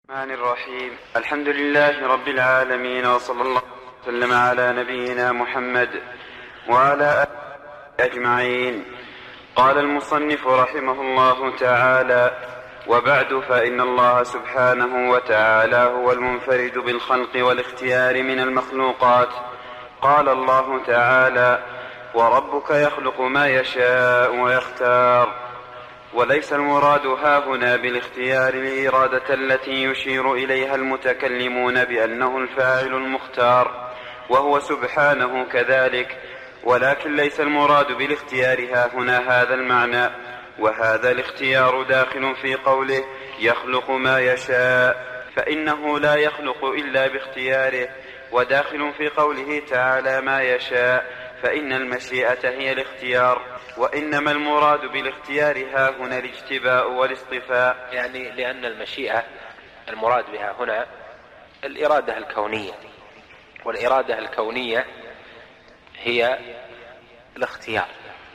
الرحمن الرحيم. الحمد لله رب العالمين، وصلى الله وسلم على نبينا محمد وعلى آله أجمعين. قال المصنف رحمه الله تعالى: وبعد، فإن الله سبحانه وتعالى هو المنفرد بالخلق والاختيار من المخلوقات. قال الله تعالى: وربك يخلق ما يشاء ويختار. وليس المراد هاهنا بالاختيار الإرادة التي يشير إليها المتكلمون بأنه الفاعل المختار، وهو سبحانه كذلك، ولكن ليس المراد بالاختيار هاهنا هذا المعنى. وهذا الاختيار داخل في قوله يخلق ما يشاء، فإنه لا يخلق إلا باختياره، وداخل في قوله تعالى ما يشاء، فإن المشيئة هي الاختيار. وإنما المراد بالاختيار ها هنا الاجتباء والاصطفاء، يعني لأن المشيئة المراد بها هنا الإرادة الكونية، والإرادة الكونية هي الاختيار،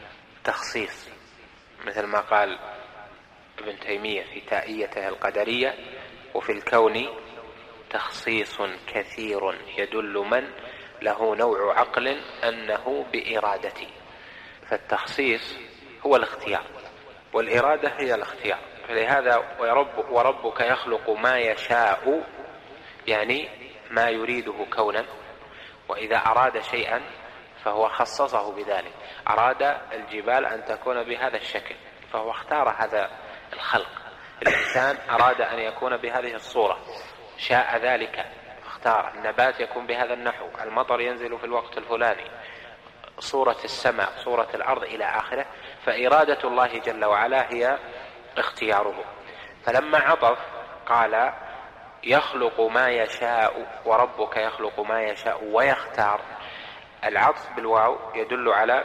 تخصيص، مثل ما قال ابن تيمية في تائيته القدرية: وفي الكون تخصيص كثير يدل من له نوع عقل أنه بإرادتي. فالتخصيص هو الاختيار، والإرادة هي الاختيار. فلهذا وربك يخلق ما يشاء، يعني ما يريده كونا، وإذا أراد شيئا فهو خصصه بذلك. أراد الجبال أن تكون بهذا الشكل فهو اختار هذا الخلق. الإنسان أراد أن يكون بهذه الصورة، شاء ذلك، اختار. النبات يكون بهذا النحو، المطر ينزل في الوقت الفلاني، صورة السماء، صورة الأرض، إلى آخره. فإرادة الله جل وعلا هي اختياره. فلما عطف قال يخلق ما يشاء، وربك يخلق ما يشاء ويختار، العطف بالواو يدل على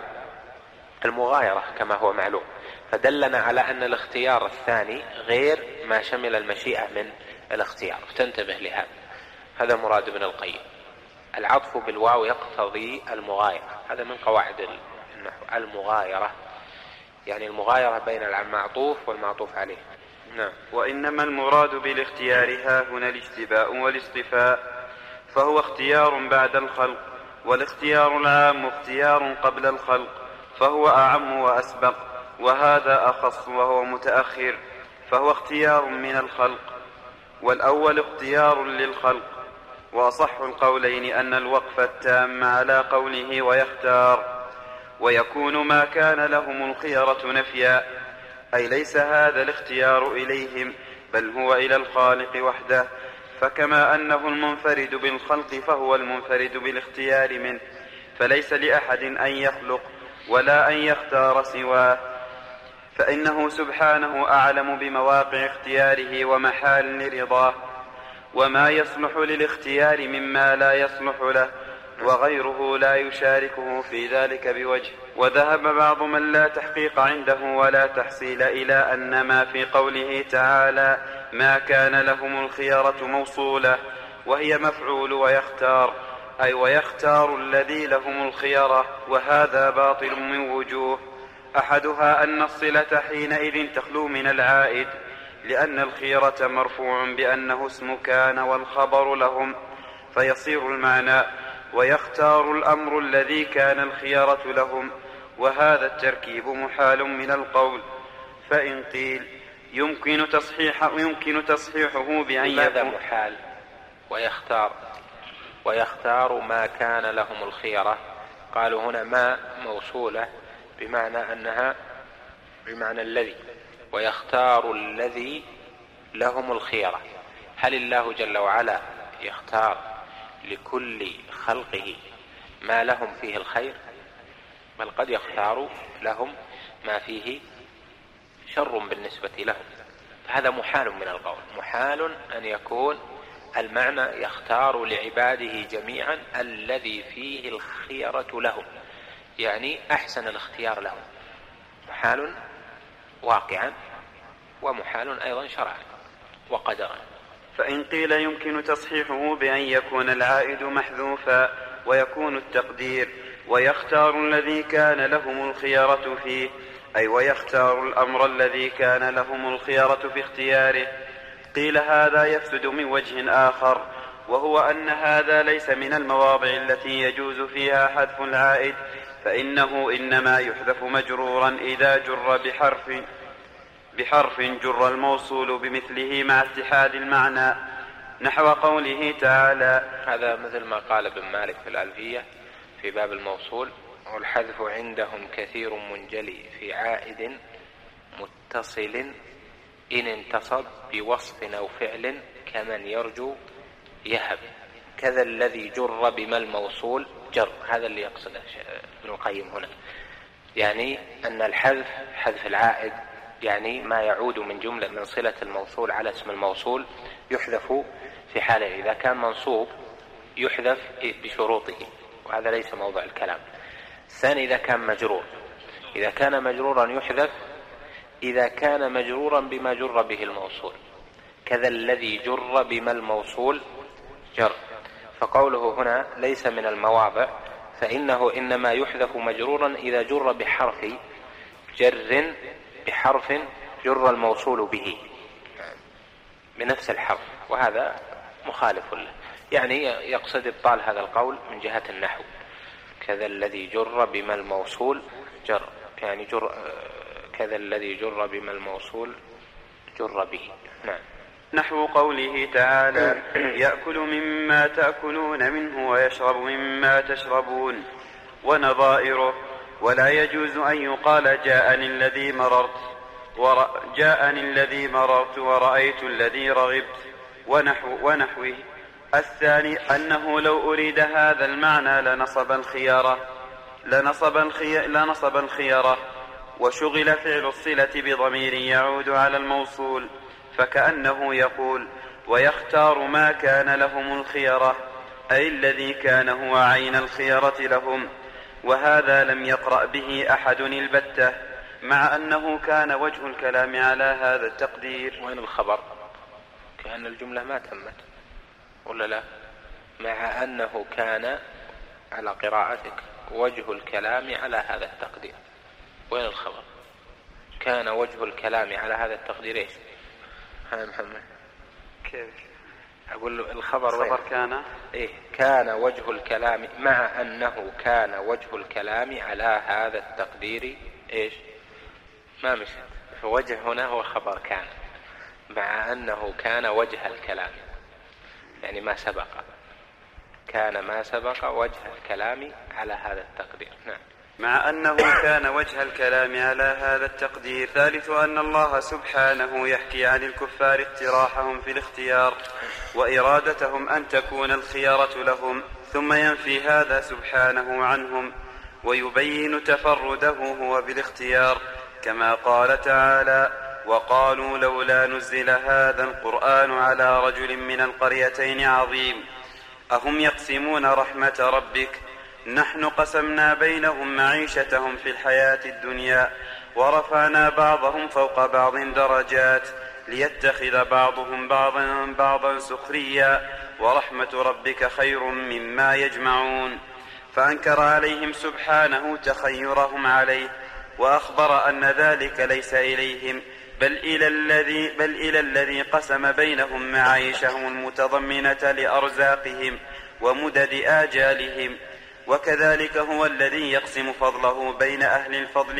المغايرة كما هو معلوم، فدلنا على أن الاختيار الثاني غير ما شمل المشيئة من الاختيار. فتنتبه لهذا، هذا مراد ابن القيم. العطف بالواو يقتضي المغايرة، هذا من قواعد النحو، المغايرة يعني المغايرة بين المعطوف والمعطوف عليه. نعم. وإنما المراد بالاختيار ها هنا الاجتباء والاصطفاء، فهو اختيار بعد الخلق، والاختيار العام اختيار قبل الخلق، فهو أعم وأسبق، وهذا أخص وهو متأخر، فهو اختيار من الخلق، والأول اختيار للخلق. وأصح القولين أن الوقف التام على قوله ويختار، ويكون ما كان لهم الخيرة نفيا، أي ليس هذا الاختيار إليهم، بل هو إلى الخالق وحده. فكما أنه المنفرد بالخلق فهو المنفرد بالاختيار منه، فليس لأحد أن يخلق ولا أن يختار سواه، فإنه سبحانه أعلم بمواقع اختياره ومحال لرضاه، وما يصلح للاختيار مما لا يصلح له، وغيره لا يشاركه في ذلك بوجه. وذهب بعض من لا تحقيق عنده ولا تحصيل إلى أن ما في قوله تعالى ما كان لهم الخيرة موصولة، وهي مفعول ويختار، أي ويختار الذي لهم الخيرة، وهذا باطل من وجوه. أحدها أن الصلة حينئذ تخلو من العائد، لأن الخيرة مرفوع بأنه اسم كان والخبر لهم، فيصير المعنى ويختار الأمر الذي كان الخيرة لهم، وهذا التركيب محال من القول. فإن قيل يمكن تصحيحه بأن لماذا محال؟ ويختار ما كان لهم الخيرة. قالوا هنا ما موصولة بمعنى أنها بمعنى الذي، ويختار الذي لهم الخيرة. هل الله جل وعلا يختار لكل خلقه ما لهم فيه الخير؟ بل قد يختار لهم ما فيه شر بالنسبة لهم. فهذا محال من القول، محال أن يكون المعنى يختار لعباده جميعا الذي فيه الخيرة لهم، يعني أحسن الاختيار لهم. محال واقعا، ومحال أيضا شرعا وقدرا. فإن قيل يمكن تصحيحه بأن يكون العائد محذوفا، ويكون التقدير ويختار الذي كان لهم الخيرة فيه، أي ويختار الأمر الذي كان لهم الخيرة في اختياره، قيل هذا يفسد من وجه آخر، وهو أن هذا ليس من المواضع التي يجوز فيها حذف العائد، فإنه إنما يحذف مجرورا إذا جر بحرف جر الموصول بمثله مع اتحاد المعنى، نحو قوله تعالى. هذا مثل ما قال ابن مالك في الألفية في باب الموصول: والحذف عندهم كثير منجلي في عائد متصل إن انتصب بوصف أو فعل كمن يرجو يهب، كذا الذي جر بما الموصول جر. هذا اللي يقصده ابن القيم هنا، يعني أن الحذف، حذف العائد، يعني ما يعود من جملة من صلة الموصول على اسم الموصول، يحذف في حاله إذا كان منصوب يحذف بشروطه، وهذا ليس موضع الكلام. الثاني إذا كان مجرور، إذا كان مجرورا يحذف إذا كان مجرورا بما جر به الموصول، كذا الذي جر بما الموصول جر. فقوله هنا ليس من المواضع، فإنه إنما يحذف مجرورا إذا جر بحرف جر، بحرف جر الموصول به بنفس الحرف، وهذا مخالف له. يعني يقصد إبطال هذا القول من جهة النحو: كذا الذي جر بما الموصول جر، يعني كذا الذي جر بما الموصول جر به. نعم. نحو قوله تعالى: يأكل مما تأكلون منه ويشرب مما تشربون، ونظائره. ولا يجوز أن يقال جاءني الذي مررت ورأيت الذي رغبت ونحوه. الثاني أنه لو أريد هذا المعنى لنصب الخيارة وشغل فعل الصلة بضمير يعود على الموصول، فكأنه يقول: ويختار ما كان لهم الخيرة، أي الذي كان هو عين الخيرة لهم. وهذا لم يقرأ به أحد البتة، مع أنه كان وجه الكلام على هذا التقدير. وين الخبر؟ كأن الجملة ما تمت ولا لا؟ مع أنه كان على قراءتك وجه الكلام على هذا التقدير. وين الخبر؟ كان وجه الكلام على هذا التقدير ايش؟ ها محمد كيف أقول له الخبر كان إيه؟ كان وجه الكلام، مع أنه كان وجه الكلام على هذا التقدير إيش؟ ما مشت. فوجه هنا هو خبر كان، مع أنه كان وجه الكلام، يعني ما سبق، كان ما سبق وجه الكلام على هذا التقدير. نعم. مع أنه كان وجه الكلام على هذا التقدير. ثالث أن الله سبحانه يحكي عن الكفار اقتراحهم في الاختيار وإرادتهم أن تكون الخيارة لهم، ثم ينفي هذا سبحانه عنهم ويبين تفرده هو بالاختيار، كما قال تعالى: وقالوا لولا نزل هذا القرآن على رجل من القريتين عظيم أهم يقسمون رحمة ربك نحن قسمنا بينهم معيشتهم في الحياة الدنيا ورفعنا بعضهم فوق بعض درجات ليتخذ بعضهم بعضا سخريا ورحمة ربك خير مما يجمعون. فأنكر عليهم سبحانه تخيرهم عليه، وأخبر أن ذلك ليس إليهم بل إلى الذي قسم بينهم معايشهم المتضمنة لأرزاقهم ومدد آجالهم. وكذلك هو الذي يقسم فضله بين أهل الفضل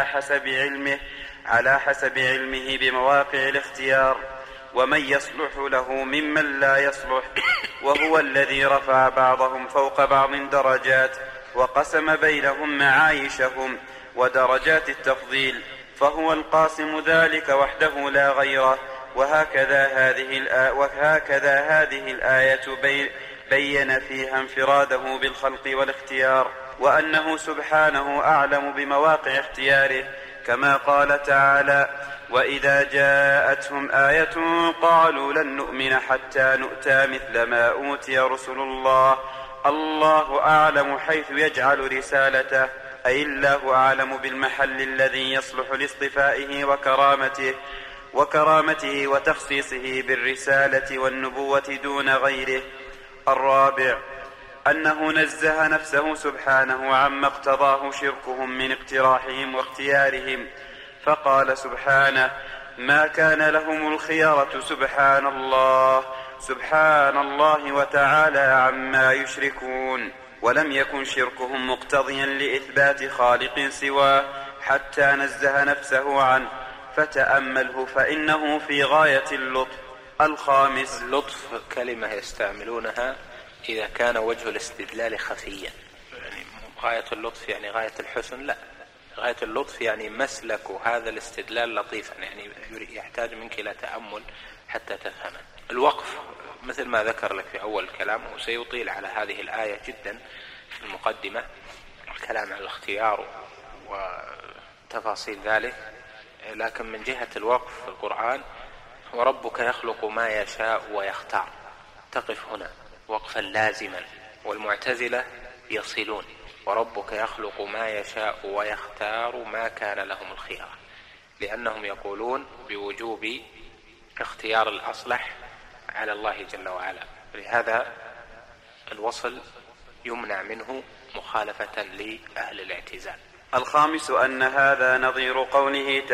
على حسب علمه بمواقع الاختيار ومن يصلح له ممن لا يصلح، وهو الذي رفع بعضهم فوق بعض درجات وقسم بينهم معايشهم ودرجات التفضيل، فهو القاسم ذلك وحده لا غيره. وهكذا هذه الآية بين فيها انفراده بالخلق والاختيار، وأنه سبحانه أعلم بمواقع اختياره، كما قال تعالى: وإذا جاءتهم آية قالوا لن نؤمن حتى نؤتى مثل ما أوتي رسل الله الله أعلم حيث يجعل رسالته، أي الله أعلم بالمحل الذي يصلح لاصطفائه وكرامته وتخصيصه بالرسالة والنبوة دون غيره. الرابع أنه نزه نفسه سبحانه عما اقتضاه شركهم من اقتراحهم واختيارهم، فقال سبحانه: ما كان لهم الخيرة سبحان الله وتعالى عما يشركون. ولم يكن شركهم مقتضيا لإثبات خالق سواه حتى نزه نفسه عنه، فتأمله فإنه في غاية اللطف. الخامس، اللطف كلمة يستعملونها إذا كان وجه الاستدلال خفيا، يعني غاية اللطف يعني غاية الحسن، لا، غاية اللطف يعني مسلك هذا الاستدلال لطيفا، يعني يحتاج منك إلى تأمل حتى تفهمه. الوقف مثل ما ذكر لك في أول الكلام، وسيطيل على هذه الآية جدا في المقدمة الكلام عن الاختيار وتفاصيل ذلك، لكن من جهة الوقف في القرآن وربك يخلق ما يشاء ويختار، تقف هنا وقفا لازما. والمعتزلة يصلون وربك يخلق ما يشاء ويختار ما كان لهم الخيار، لأنهم يقولون بوجوب اختيار الأصلح على الله جل وعلا، لهذا الوصل يمنع منه مخالفة لأهل الاعتزال. الخامس أن هذا نظير قوله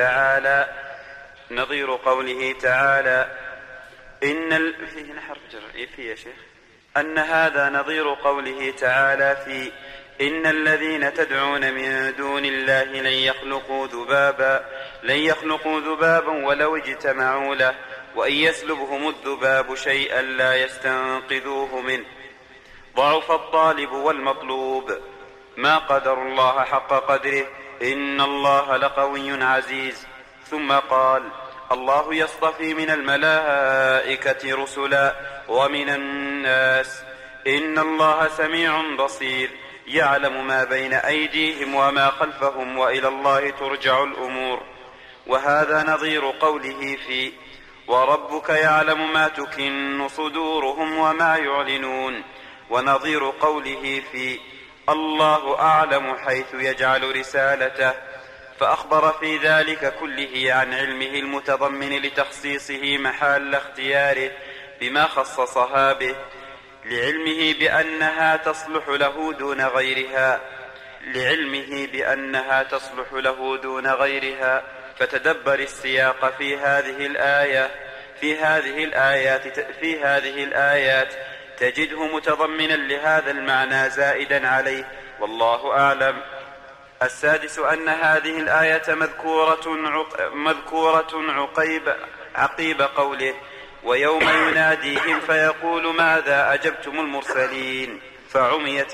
تعالى فيه نحر جر فيه يا شيخ، أن هذا نظير قوله تعالى في إن الذين تدعون من دون الله لن يخلقوا ذبابا ولو اجتمعوا له وإن يسلبهم الذباب شيئا لا يستنقذوه منه، ضعف الطالب والمطلوب، ما قدر الله حق قدره، إن الله لقوي عزيز. ثم قال الله يصطفي من الملائكة رسلا ومن الناس، إن الله سميع بصير، يعلم ما بين أيديهم وما خلفهم وإلى الله ترجع الأمور. وهذا نظير قوله في وربك يعلم ما تكن صدورهم وما يعلنون، ونظير قوله في الله أعلم حيث يجعل رسالته، فأخبر في ذلك كله عن علمه المتضمن لتخصيصه محل اختياره بما خصصها به، لعلمه بأنها تصلح له دون غيرها. فتدبر السياق في هذه الآيات تجده متضمنا لهذا المعنى زائدا عليه، والله أعلم. السادس أن هذه الآية مذكورة عقيب قوله ويوم يناديهم فيقول ماذا أجبتم المرسلين، فعميت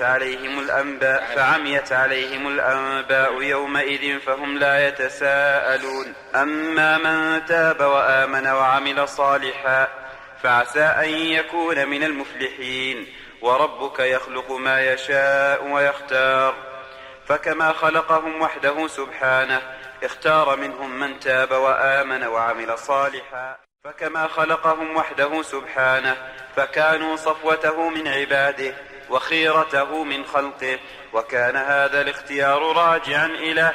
عليهم الأنباء يومئذ فهم لا يتساءلون. أما من تاب وآمن وعمل صالحا فعسى أن يكون من المفلحين. وربك يخلق ما يشاء ويختار، فكما خلقهم وحده سبحانه اختار منهم من تاب وآمن وعمل صالحا، فكانوا صفوته من عباده وخيرته من خلقه، وكان هذا الاختيار راجعا إلى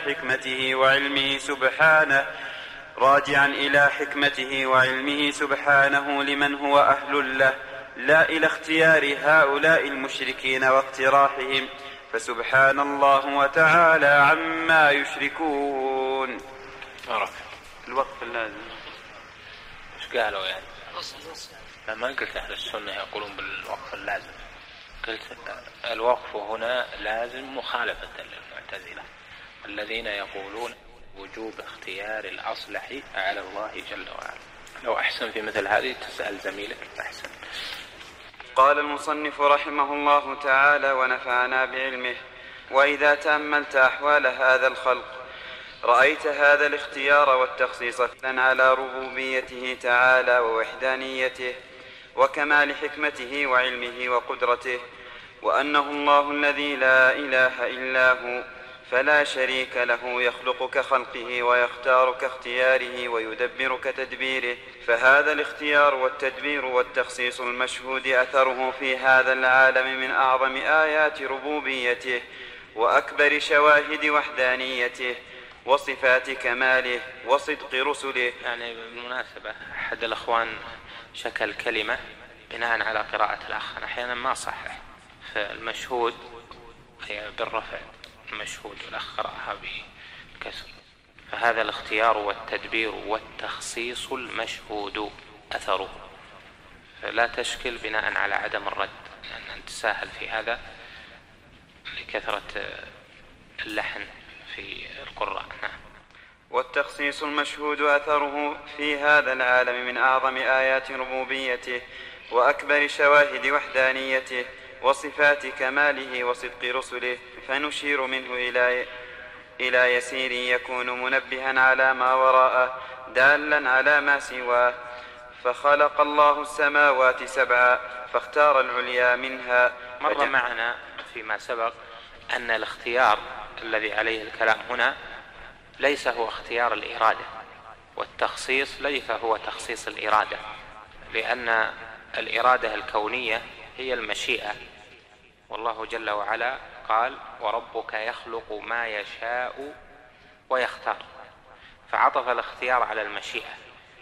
حكمته وعلمه سبحانه لمن هو أهل له، لا إلى اختيار هؤلاء المشركين واقتراحهم، فسبحان الله وتعالى عما يشركون. الوقف اللازم ايش قالوا يعني؟ ما قلت أهل السنة يقولون بالوقف اللازم، قلت الوقف هنا لازم مخالفة للمعتزلة الذين يقولون وجوب اختيار الأصلح على الله جل وعلا. لو أحسن في مثل هذه تسأل زميلك أحسن. قال المصنف رحمه الله تعالى ونفعنا بعلمه: وإذا تأملت أحوال هذا الخلق رأيت هذا الاختيار والتخصيص على ربوبيته تعالى ووحدانيته وكمال حكمته وعلمه وقدرته، وأنه الله الذي لا إله إلا هو، فلا شريك له، يخلق كخلقه ويختار كاختياره ويدبر كتدبيره. فهذا الاختيار والتدبير والتخصيص المشهود أثره في هذا العالم من أعظم آيات ربوبيته وأكبر شواهد وحدانيته وصفات كماله وصدق رسله. يعني بالمناسبة أحد الأخوان شكل كلمة بناء على قراءة الأخ، أحيانا ما صحح، فالمشهود هي بالرفع المشهود والأخ قرأها بكسر، فهذا الاختيار والتدبير والتخصيص المشهود أثره، فلا تشكل بناء على عدم الرد، لأن نتساهل في هذا لكثرة اللحن في القراء. والتخصيص المشهود أثره في هذا العالم من أعظم آيات ربوبيته وأكبر شواهد وحدانيته وصفات كماله وصدق رسله، فنشير منه إلى يسير يكون منبها على ما وراءه دالا على ما سواه. فخلق الله السماوات 7 فاختار العليا منها. مر معنا فيما سبق أن الاختيار الذي عليه الكلام هنا ليس هو اختيار الإرادة، والتخصيص ليس هو تخصيص الإرادة، لأن الإرادة الكونية هي المشيئة، والله جل وعلا قال وربك يخلق ما يشاء ويختار، فعطف الاختيار على المشيئة،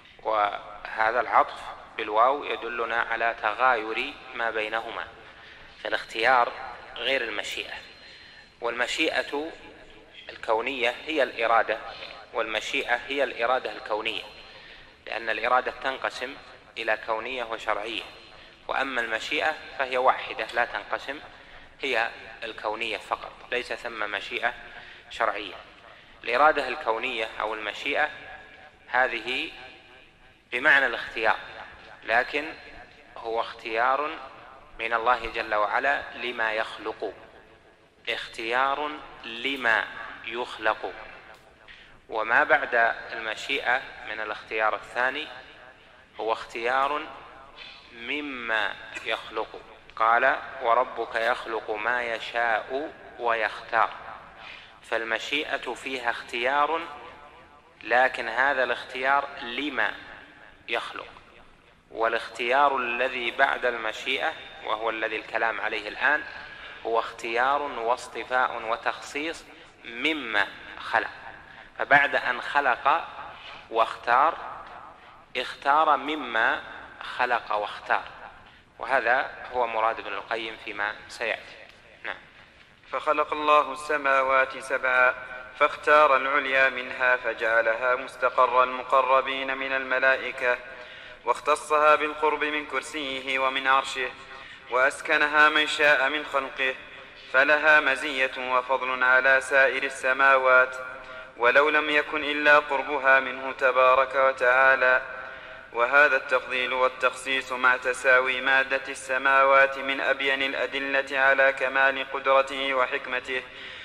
وهذا العطف بالواو يدلنا على تغاير ما بينهما، فالاختيار غير المشيئة، والمشيئة الكونية هي الإرادة، والمشيئة هي الإرادة الكونية، لأن الإرادة تنقسم إلى كونية وشرعية، وأما المشيئة فهي واحدة لا تنقسم، هي الكونية فقط، ليس ثم مشيئة شرعية. الإرادة الكونية أو المشيئة هذه بمعنى الاختيار، لكن هو اختيار من الله جل وعلا لما يخلق، اختيار لما يخلق. وما بعد المشيئة من الاختيار الثاني هو اختيار مما يخلق، قال وربك يخلق ما يشاء ويختار، فالمشيئة فيها اختيار، لكن هذا الاختيار لما يخلق، والاختيار الذي بعد المشيئة وهو الذي الكلام عليه الآن هو اختيار واصطفاء وتخصيص مما خلق، فبعد أن خلق واختار اختار مما خلق واختار، وهذا هو مراد ابن القيم فيما سيأتي. نعم. فخلق الله السماوات 7 فاختار العليا منها فجعلها مستقر المقربين من الملائكة، واختصها بالقرب من كرسيه ومن عرشه، وأسكنها من شاء من خلقه، فلها مزية وفضل على سائر السماوات، ولو لم يكن إلا قربها منه تبارك وتعالى. وهذا التفضيل والتخصيص مع تساوي مادة السماوات من أبين الأدلة على كمال قدرته وحكمته،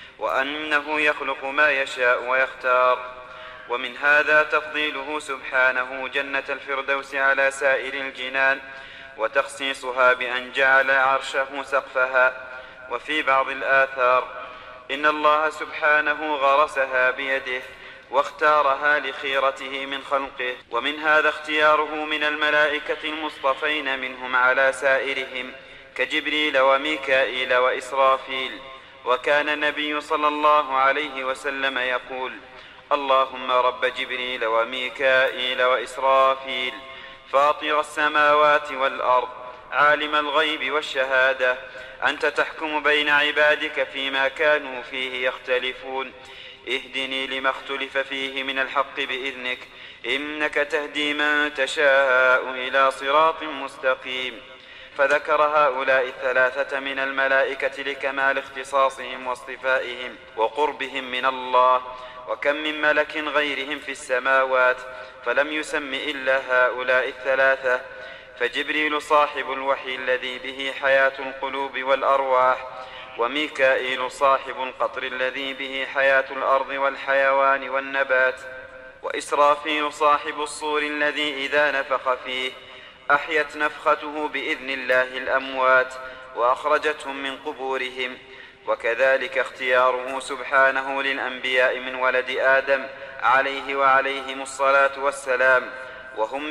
وأنه يخلق ما يشاء ويختار. ومن هذا تفضيله سبحانه جنة الفردوس على سائر الجنان، وتخصيصها بأن جعل عرشه سقفها. وفي بعض الآثار إن الله سبحانه غرسها بيده واختارها لخيرته من خلقه. ومن هذا اختياره من الملائكة المصطفين منهم على سائرهم كجبريل وميكائيل وإسرافيل. وكان النبي صلى الله عليه وسلم يقول اللهم رب جبريل وميكائيل وإسرافيل فاطر السماوات والأرض عالم الغيب والشهادة، أنت تحكم بين عبادك فيما كانوا فيه يختلفون، اهدني لما اختلف فيه من الحق بإذنك، إنك تهدي من تشاء إلى صراط مستقيم. فذكر هؤلاء 3 من الملائكة لكمال اختصاصهم واصطفائهم وقربهم من الله، وكم من ملك غيرهم في السماوات فلم يسم إلا هؤلاء 3. فجبريل صاحب الوحي الذي به حياة القلوب والأرواح، وميكائيل صاحب القطر الذي به حياة الأرض والحيوان والنبات، وإسرافيل صاحب الصور الذي إذا نفخ فيه أحيت نفخته بإذن الله الأموات وأخرجتهم من قبورهم. وكذلك اختياره سبحانه للأنبياء من ولد آدم عليه وعليهم الصلاة والسلام، وهم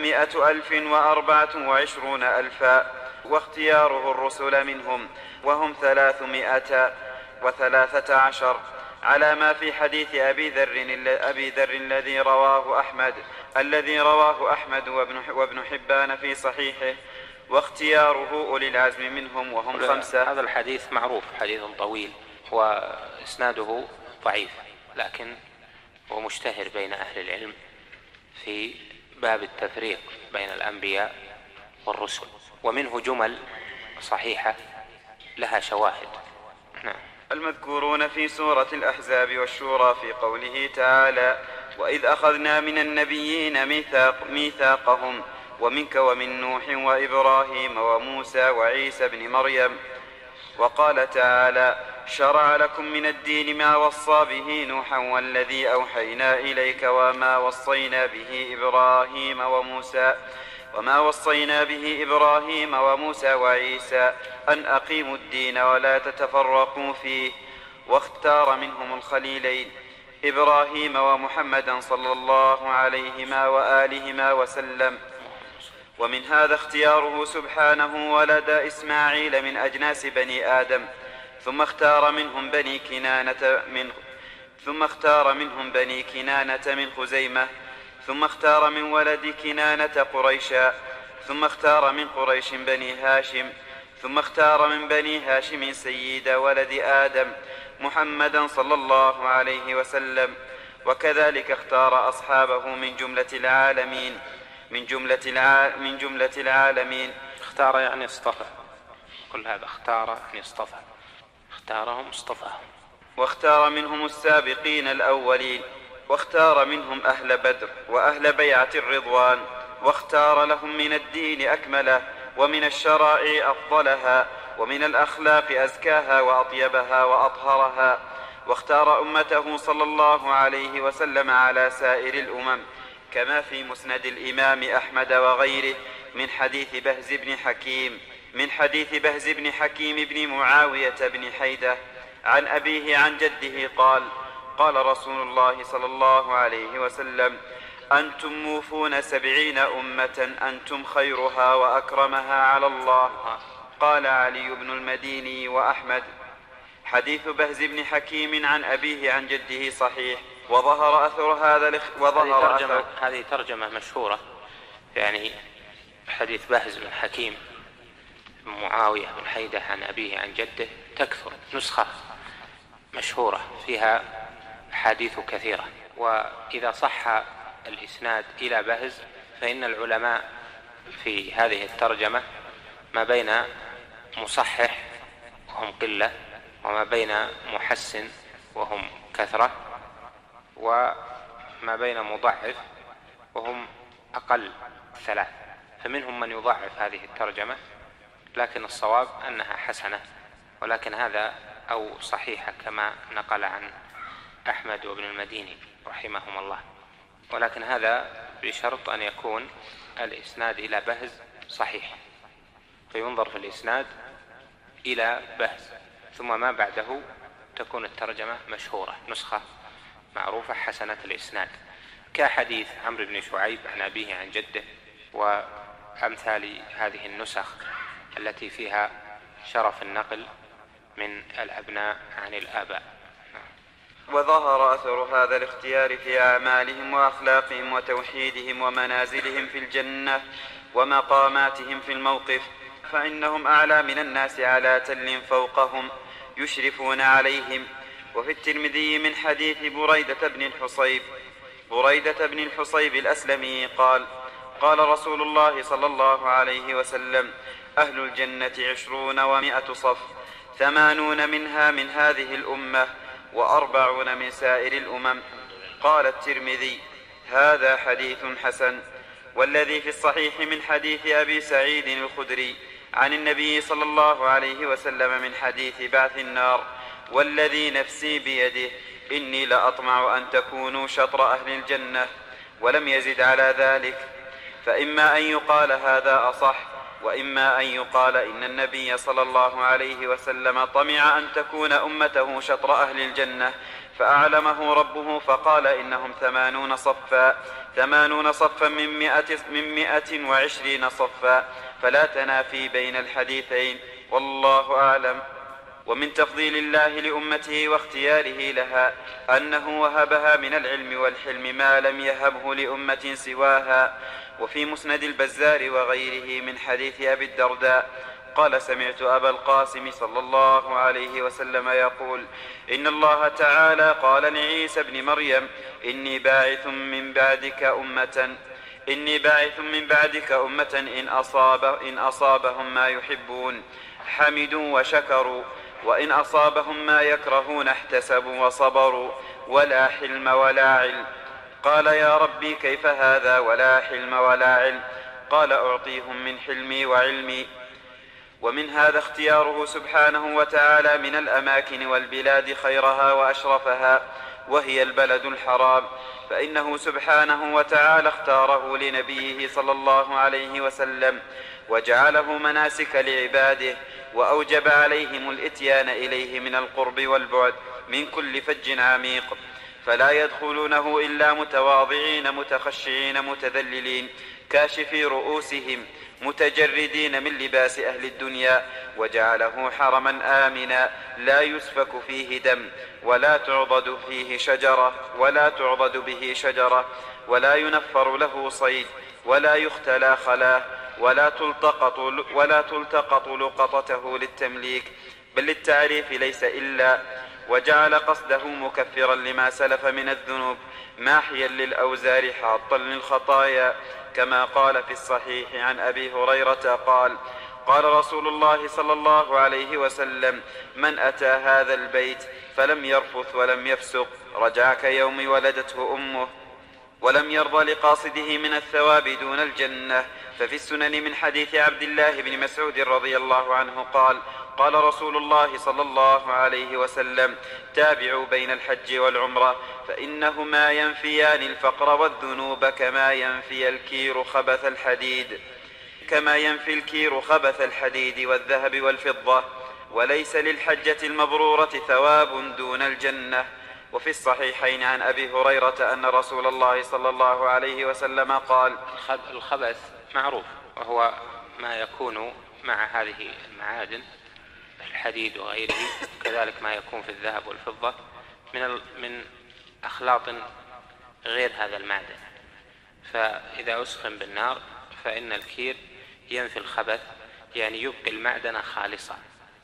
100,024 واختياره الرسل منهم وهم 313 على ما في حديث أبي ذر الذي رواه أحمد وابن حبان في صحيحه، واختياره أولي العزم منهم وهم 5. هذا الحديث معروف، حديث طويل وإسناده ضعيف، لكن ومشتهر بين أهل العلم في باب التفريق بين الأنبياء والرسل، ومنه جمل صحيحة لها شواهد. نعم. المذكورون في سورة الأحزاب والشورى في قوله تعالى: وإذ أخذنا من النبيين ميثاقهم ومنك ومن نوح وإبراهيم وموسى وعيسى بن مريم. وقال تعالى: شرع لكم من الدين ما وصى به نوحا والذي أوحينا إليك وما وصينا به إبراهيم وموسى وعيسى أن أقيموا الدين ولا تتفرقوا فيه. واختار منهم الخليلين إبراهيم ومحمدا صلى الله عليهما وآلهما وسلم. ومن هذا اختياره سبحانه ولد إسماعيل من أجناس بني آدم، ثم اختار منهم بني كنانة من خزيمة، ثم اختار من ولد كنانة قريشا، ثم اختار من قريش بني هاشم، ثم اختار من بني هاشم سيد ولد آدم محمدا صلى الله عليه وسلم. وكذلك اختار أصحابه من جملة العالمين. اختار يعني اصطفى، كل هذا اختار يعني اصطفى، اختارهم اصطفاهم. واختار منهم السابقين الأولين، واختار منهم أهل بدر وأهل بيعة الرضوان، واختار لهم من الدين أكمله، ومن الشرائع أفضلها، ومن الأخلاق أزكاها وأطيبها وأطهرها. واختار أمته صلى الله عليه وسلم على سائر الأمم، كما في مسند الإمام أحمد وغيره من حديث بهز بن حكيم بن معاوية بن حيدة عن أبيه عن جده قال: قال رسول الله صلى الله عليه وسلم: أنتم موفون 70 أمة أنتم خيرها وأكرمها على الله. قال علي بن المديني وأحمد: حديث بهز بن حكيم عن أبيه عن جده صحيح، وظهر أثر هذه ترجمة مشهورة، يعني حديث بهز بن حكيم معاوية بن حيدة عن أبيه عن جده تكثر، نسخة مشهورة فيها حديث كثيرة. وإذا صح الإسناد إلى بهز فإن العلماء في هذه الترجمة ما بين مصحح وهم قلة، وما بين محسن وهم كثرة، وما بين مضعف وهم أقل 3. فمنهم من يضعف هذه الترجمة، لكن الصواب أنها حسنة، ولكن هذا أو صحيحة كما نقل عن أحمد وابن المديني رحمهم الله. ولكن هذا بشرط أن يكون الإسناد إلى بهز صحيح، فينظر في الإسناد إلى بهز، ثم ما بعده تكون الترجمة مشهورة، نسخة معروفة حسنة الإسناد، كحديث عمرو بن شعيب عن أبيه عن جده، وأمثال هذه النسخ التي فيها شرف النقل من الأبناء عن الآباء. وظهر أثر هذا الاختيار في أعمالهم وأخلاقهم وتوحيدهم ومنازلهم في الجنة ومقاماتهم في الموقف، فإنهم أعلى من الناس على تل فوقهم يشرفون عليهم. وفي الترمذي من حديث بريدة بن الحصيب الأسلمي قال: قال رسول الله صلى الله عليه وسلم: أهل الجنة 20 و100 صف، 80 منها من هذه الأمة، و40 من سائر الأمم. قال الترمذي: هذا حديث حسن. والذي في الصحيح من حديث أبي سعيد الخدري عن النبي صلى الله عليه وسلم من حديث بعث النار: والذي نفسي بيده إني لأطمع أن تكونوا شطر أهل الجنة. ولم يزد على ذلك، فإما أن يقال هذا أصح، وإما أن يقال إن النبي صلى الله عليه وسلم طمع أن تكون أمته شطر أهل الجنة، فأعلمه ربه فقال: إنهم 80 صفا من 120 صفا، فلا تنافي بين الحديثين، والله أعلم. ومن تفضيل الله لأمته واختياره لها أنه وهبها من العلم والحلم ما لم يهبه لأمة سواها. وفي مسند البزار وغيره من حديث أبي الدرداء قال سمعت أبا القاسم صلى الله عليه وسلم يقول إن الله تعالى قال لعيسى بن مريم إني باعث من بعدك أمة إن أصابهم ما يحبون حمدوا وشكروا، وإن أصابهم ما يكرهون احتسبوا وصبروا، ولا حلم ولا علم. قال يا ربي كيف هذا ولا حلم ولا علم؟ قال أعطيهم من حلمي وعلمي. ومن هذا اختياره سبحانه وتعالى من الأماكن والبلاد خيرها وأشرفها، وهي البلد الحرام، فإنه سبحانه وتعالى اختاره لنبيه صلى الله عليه وسلم وجعله مناسك لعباده، وأوجب عليهم الإتيان إليه من القرب والبعد من كل فج عميق، فلا يدخلونه إلا متواضعين متخشعين متذللين كاشفي رؤوسهم متجردين من لباس أهل الدنيا، وجعله حرما آمنا لا يسفك فيه دم ولا تعضد به شجرة ولا ينفر له صيد ولا يختلى خلاه ولا تلتقط لقطته للتمليك بل للتعريف ليس إلا، وجعل قصده مكفرا لما سلف من الذنوب ماحيا للأوزار حاطا للخطايا، كما قال في الصحيح عن أبي هريرة قال قال رسول الله صلى الله عليه وسلم من أتى هذا البيت فلم يرفث ولم يفسق رجع كيوم ولدته أمه، ولم يرضى لقاصده من الثواب دون الجنة. ففي السنن من حديث عبد الله بن مسعود رضي الله عنه قال قال رسول الله صلى الله عليه وسلم تابعوا بين الحج والعمرة فإنهما ينفيان الفقر والذنوب كما ينفي الكير خبث الحديد والذهب والفضة، وليس للحجة المبرورة ثواب دون الجنة. وفي الصحيحين عن أبي هريرة أن رسول الله صلى الله عليه وسلم قال الخبث معروف، وهو ما يكون مع هذه المعادن الحديد وغيره، كذلك ما يكون في الذهب والفضة من أخلاط غير هذا المعدن، فإذا أسخن بالنار فإن الكير ينفي الخبث، يعني يبقي المعدن خالصا،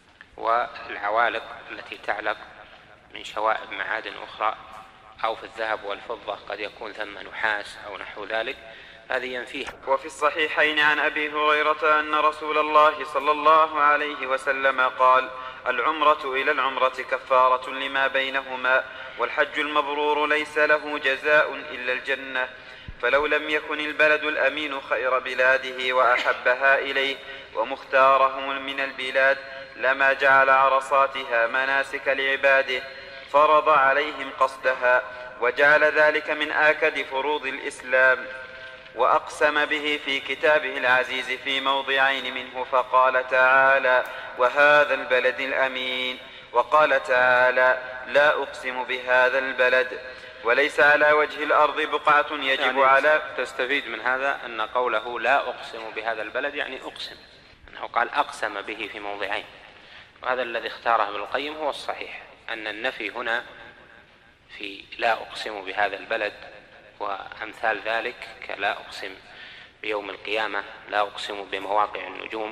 والعوالق التي تعلق من شوائب معادن أخرى أو في الذهب والفضة قد يكون ثم نحاس أو نحو ذلك، هذه ينفيها. وفي الصحيحين عن أبي هريرة أن رسول الله صلى الله عليه وسلم قال العمرة إلى العمرة كفارة لما بينهما، والحج المبرور ليس له جزاء إلا الجنة. فلو لم يكن البلد الأمين خير بلاده وأحبها إليه ومختاره من البلاد لما جعل عرصاتها مناسك لعباده، فرض عليهم قصدها وجعل ذلك من آكد فروض الإسلام، وأقسم به في كتابه العزيز في موضعين منه، فقال تعالى وهذا البلد الأمين، وقال تعالى لا أقسم بهذا البلد. وليس على وجه الأرض بقعة يجب يعني على تستفيد من هذا أن قوله لا أقسم بهذا البلد يعني أقسم، أنه قال أقسم به في موضعين، وهذا الذي اختاره ابن القيم هو الصحيح، أن النفي هنا في لا أقسم بهذا البلد وأمثال ذلك كلا أقسم بيوم القيامة، لا أقسم بمواقع النجوم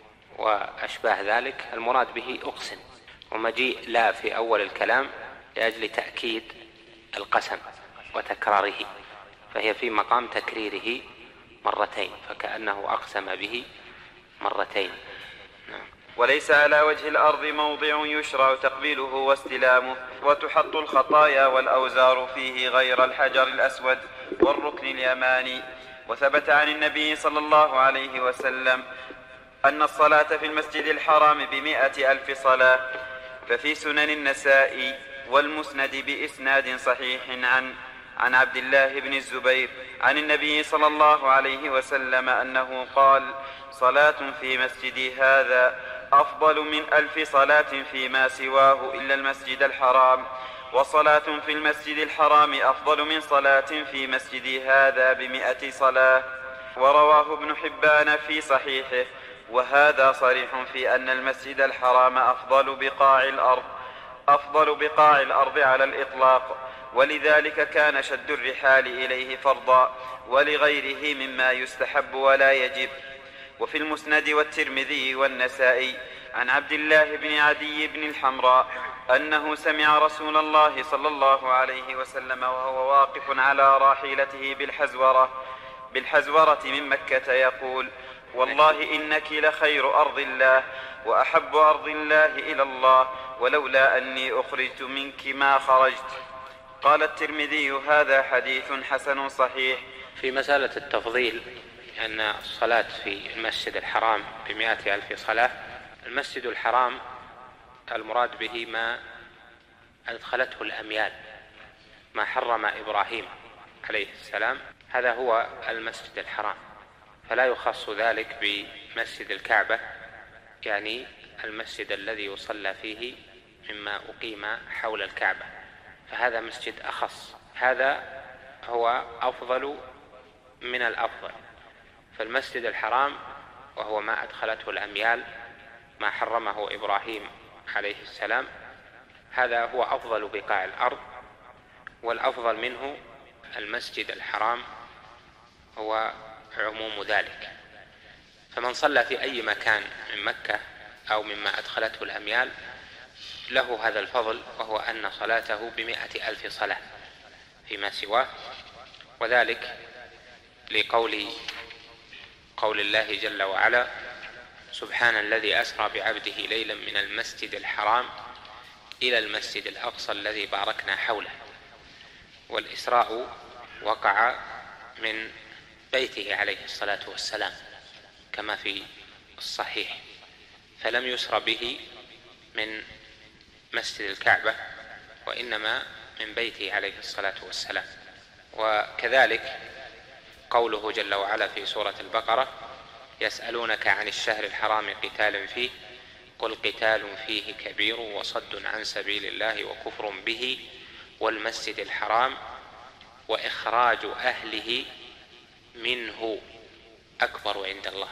وأشباه ذلك، المراد به أقسم، ومجيء لا في أول الكلام لأجل تأكيد القسم وتكراره، فهي في مقام تكريره مرتين، فكأنه أقسم به مرتين. وليس على وجه الأرض موضع يشرع تقبيله واستلامه وتحط الخطايا والأوزار فيه غير الحجر الأسود والركن اليماني. وثبت عن النبي صلى الله عليه وسلم أن الصلاة في المسجد الحرام ب100,000 صلاة. ففي سنن النسائي والمسند بإسناد صحيح عن عبد الله بن الزبير عن النبي صلى الله عليه وسلم أنه قال صلاة في مسجدي هذا أفضل من 1000 صلاة فيما سواه إلا المسجد الحرام، وصلاة في المسجد الحرام أفضل من صلاة في مسجدي هذا ب100 صلاة. ورواه ابن حبان في صحيحه، وهذا صريح في أن المسجد الحرام أفضل بقاع الأرض على الإطلاق، ولذلك كان شد الرحال إليه فرضا ولغيره مما يستحب ولا يجب. وفي المسند والترمذي والنسائي عن عبد الله بن عدي بن الحمراء أنه سمع رسول الله صلى الله عليه وسلم وهو واقف على راحلته بالحزورة من مكة يقول: والله إنك لخير أرض الله وأحب أرض الله إلى الله، ولولا أني أخرجت منك ما خرجت. قال الترمذي: هذا حديث حسن صحيح. في مسألة التفضيل أن الصلاة في المسجد الحرام ب100,000 صلاة، المسجد الحرام المراد به ما أدخلته الأميال، ما حرم إبراهيم عليه السلام، هذا هو المسجد الحرام، فلا يخص ذلك بمسجد الكعبة، يعني المسجد الذي يصلى فيه مما أقيم حول الكعبة، فهذا مسجد أخص، هذا هو أفضل من الأفضل. فالمسجد الحرام وهو ما أدخلته الأميال، ما حرمه إبراهيم عليه السلام، هذا هو أفضل بقاع الأرض، والأفضل منه المسجد الحرام هو عموم ذلك. فمن صلى في أي مكان من مكة أو مما أدخلته الأميال له هذا الفضل، وهو أن صلاته ب100,000 صلاة فيما سواه، وذلك لقول الله جل وعلا: سبحان الذي أسرى بعبده ليلا من المسجد الحرام إلى المسجد الأقصى الذي باركنا حوله. والإسراء وقع من بيته عليه الصلاة والسلام كما في الصحيح، فلم يسر به من مسجد الكعبة، وإنما من بيته عليه الصلاة والسلام. وكذلك قوله جل وعلا في سورة البقرة: يسألونك عن الشهر الحرام قتال فيه قل قتال فيه كبير وصد عن سبيل الله وكفر به والمسجد الحرام وإخراج أهله منه أكبر عند الله.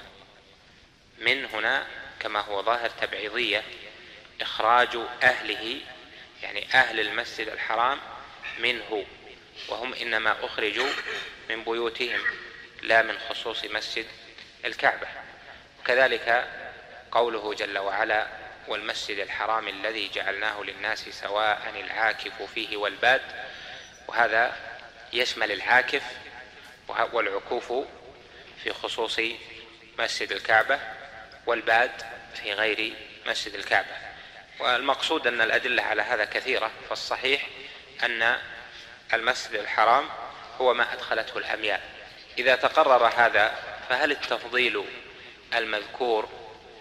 من هنا كما هو ظاهر تبعيضية، إخراج أهله يعني أهل المسجد الحرام منه، وهم إنما أخرجوا من بيوتهم لا من خصوص مسجد الكعبة. وكذلك قوله جل وعلا: والمسجد الحرام الذي جعلناه للناس سواء العاكف فيه والباد، وهذا يشمل العاكف والعكوف في خصوص مسجد الكعبة، والباد في غير مسجد الكعبة. والمقصود أن الأدلة على هذا كثيرة، فالصحيح أن المسجد الحرام هو ما أدخلته الأميال. إذا تقرر هذا، فهل التفضيل المذكور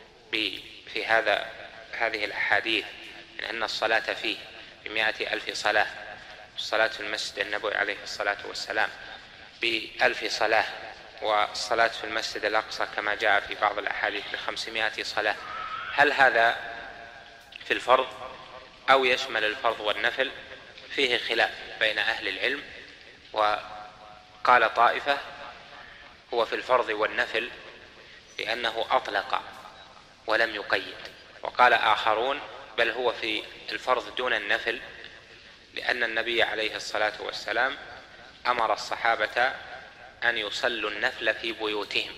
في هذه الأحاديث من أن الصلاة فيه ب100,000 صلاة، الصلاة في المسجد النبوي عليه الصلاة والسلام ب1000 صلاة، والصلاة في المسجد الأقصى كما جاء في بعض الأحاديث ب500 صلاة، هل هذا في الفرض أو يشمل الفرض والنفل؟ فيه خلاف بين أهل العلم، وقال طائفة هو في الفرض والنفل لأنه أطلق ولم يقيد، وقال آخرون بل هو في الفرض دون النفل، لأن النبي عليه الصلاة والسلام أمر الصحابة أن يصلوا النفل في بيوتهم،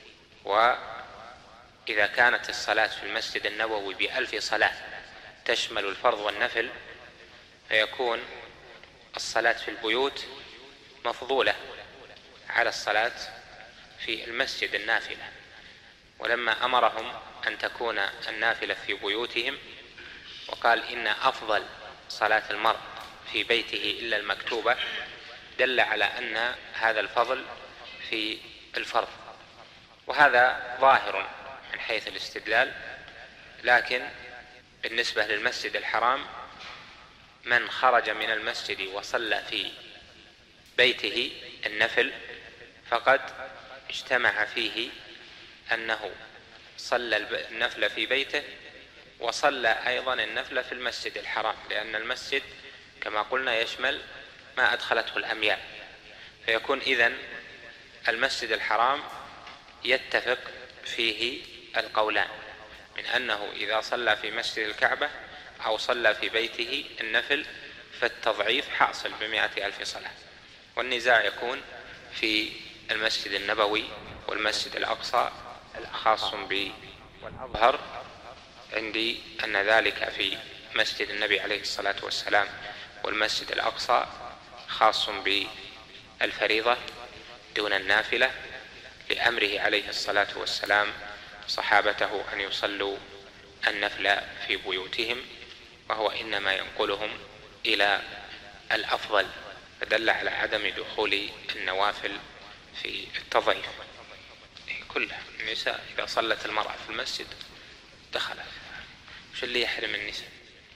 وإذا كانت الصلاة في المسجد النبوي ب1000 صلاة تشمل الفرض والنفل، فيكون الصلاة في البيوت مفضولة على الصلاة في المسجد النافلة. ولما أمرهم أن تكون النافلة في بيوتهم وقال إن أفضل صلاة المرء في بيته إلا المكتوبة، دل على أن هذا الفضل في الفرض، وهذا ظاهر من حيث الاستدلال. لكن بالنسبة للمسجد الحرام، من خرج من المسجد وصلى في بيته النفل فقد اجتمع فيه أنه صلى النفل في بيته وصلى أيضا النفل في المسجد الحرام، لأن المسجد كما قلنا يشمل ما أدخلته الأميال، فيكون إذن المسجد الحرام يتفق فيه القولان من أنه إذا صلى في مسجد الكعبة أو صلى في بيته النفل فالتضعيف حاصل ب100,000 صلاة، والنزاع يكون في المسجد النبوي والمسجد الأقصى خاص بي، والأظهر عندي أن ذلك في مسجد النبي عليه الصلاة والسلام والمسجد الأقصى خاص بالفريضة دون النافلة، لأمره عليه الصلاة والسلام صحابته أن يصلوا النفل في بيوتهم، وهو إنما ينقلهم إلى الأفضل، فدل على عدم دخول النوافل في التضعيف. كلها النساء إذا صلت المرأة في المسجد دخلت، وش اللي يحرم النساء؟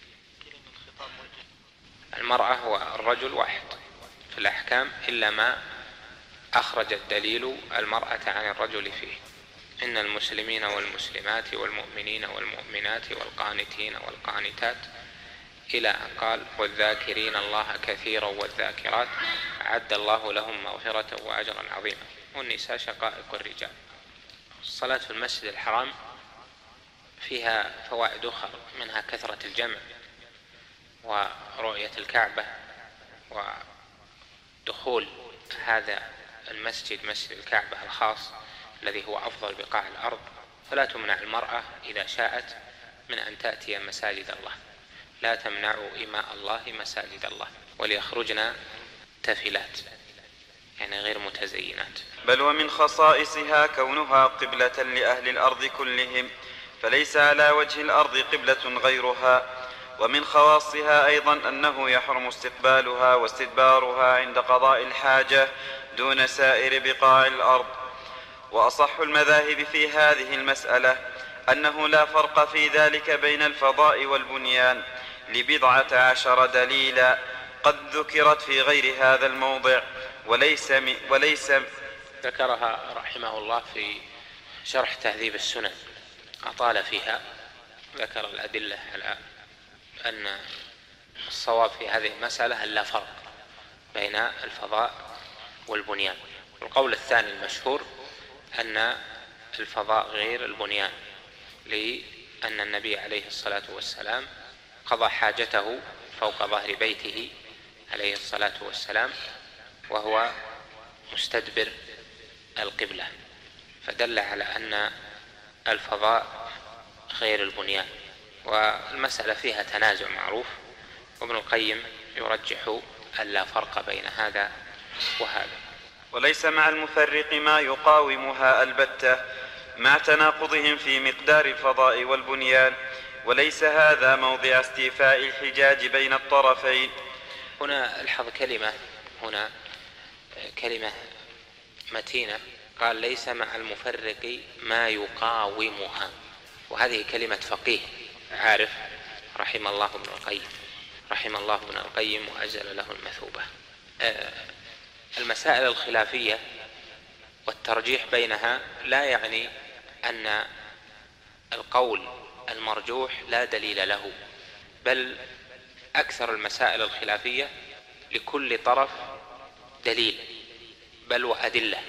المرأة والرجل واحد في الأحكام، إلا ما أخرج الدليل المرأة عن الرجل فيه. إن المسلمين والمسلمات والمؤمنين والمؤمنات والقانتين والقانتات إلى أن قال والذاكرين الله كثيرا والذاكرات أعد الله لهم مغفرة وأجرا عظيما. والنساء شقائق الرجال. الصلاة في المسجد الحرام فيها فوائد أخرى، منها كثرة الجمع ورؤية الكعبة، ودخول هذا المسجد مسجد الكعبة الخاص الذي هو أفضل بقاع الأرض، فلا تمنع المرأة إذا شاءت من أن تأتي مساجد الله. لا تمنعوا إماء الله مساجد الله، وليخرجن تافلات يعني غير متزينات. بل ومن خصائصها كونها قبلة لأهل الأرض كلهم، فليس على وجه الأرض قبلة غيرها. ومن خواصها أيضا أنه يحرم استقبالها واستدبارها عند قضاء الحاجة دون سائر بقاع الأرض. وأصح المذاهب في هذه المسألة أنه لا فرق في ذلك بين الفضاء والبنيان، ل11 دليلا قد ذكرت في غير هذا الموضع، وليس ذكرها رحمه الله في شرح تهذيب السنن، أطال فيها، ذكر الأدلة على أن الصواب في هذه المسألة أن لا فرق بين الفضاء والبنيان. القول الثاني المشهور أن الفضاء غير البنيان، لأن النبي عليه الصلاة والسلام قضى حاجته فوق ظهر بيته عليه الصلاة والسلام وهو مستدبر القبلة، فدل على أن الفضاء غير البنيان. والمسألة فيها تنازع معروف، وابن القيم يرجح أن لا فرق بين هذا وهذا. وليس مع المفرق ما يقاومها البتة مع تناقضهم في مقدار الفضاء والبنيان، وليس هذا موضع استيفاء الحجاج بين الطرفين. هنا الحظ كلمة متينة، قال ليس مع المفرق ما يقاومها، وهذه كلمة فقيه عارف رحم الله ابن القيم وأجل له المثوبة. المسائل الخلافية والترجيح بينها لا يعني أن القول المرجوح لا دليل له، بل أكثر المسائل الخلافية لكل طرف دليل بل وأدلة،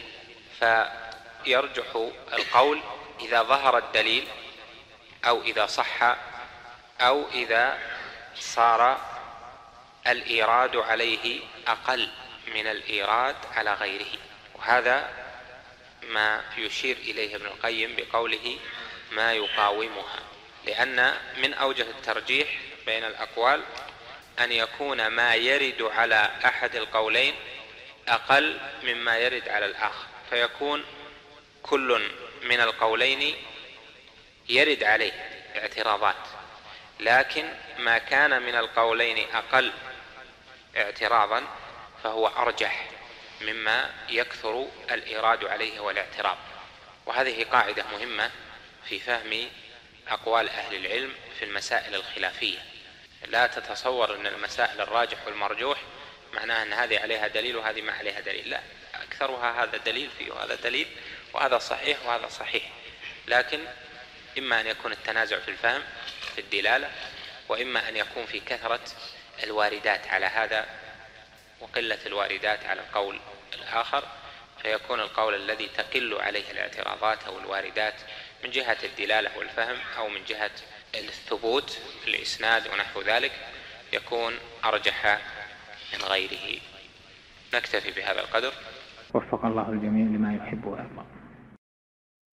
فيرجح القول إذا ظهر الدليل أو إذا صح أو إذا صار الإيراد عليه أقل من الإيراد على غيره. وهذا ما يشير إليه ابن القيم بقوله ما يقاومها، لأن من أوجه الترجيح بين الأقوال أن يكون ما يرد على أحد القولين أقل مما يرد على الآخر، فيكون كل من القولين يرد عليه اعتراضات، لكن ما كان من القولين أقل اعتراضا فهو أرجح مما يكثر الإيراد عليه والاعتراض. وهذه قاعدة مهمة في فهم أقوال أهل العلم في المسائل الخلافية. لا تتصور أن المسائل الراجح والمرجوح معناها أن هذه عليها دليل وهذه ما عليها دليل، لا، أكثرها هذا دليل فيه وهذا دليل وهذا صحيح وهذا صحيح، لكن إما أن يكون التنازع في الفهم في الدلالة، وإما أن يكون في كثرة الواردات على هذا وقلة الواردات على القول الآخر، فيكون القول الذي تقل عليه الاعتراضات أو الواردات من جهة الدلالة والفهم أو من جهة الثبوت في الإسناد ونحو ذلك يكون أرجح من غيره. نكتفي بهذا القدر. وفق الله الجميع.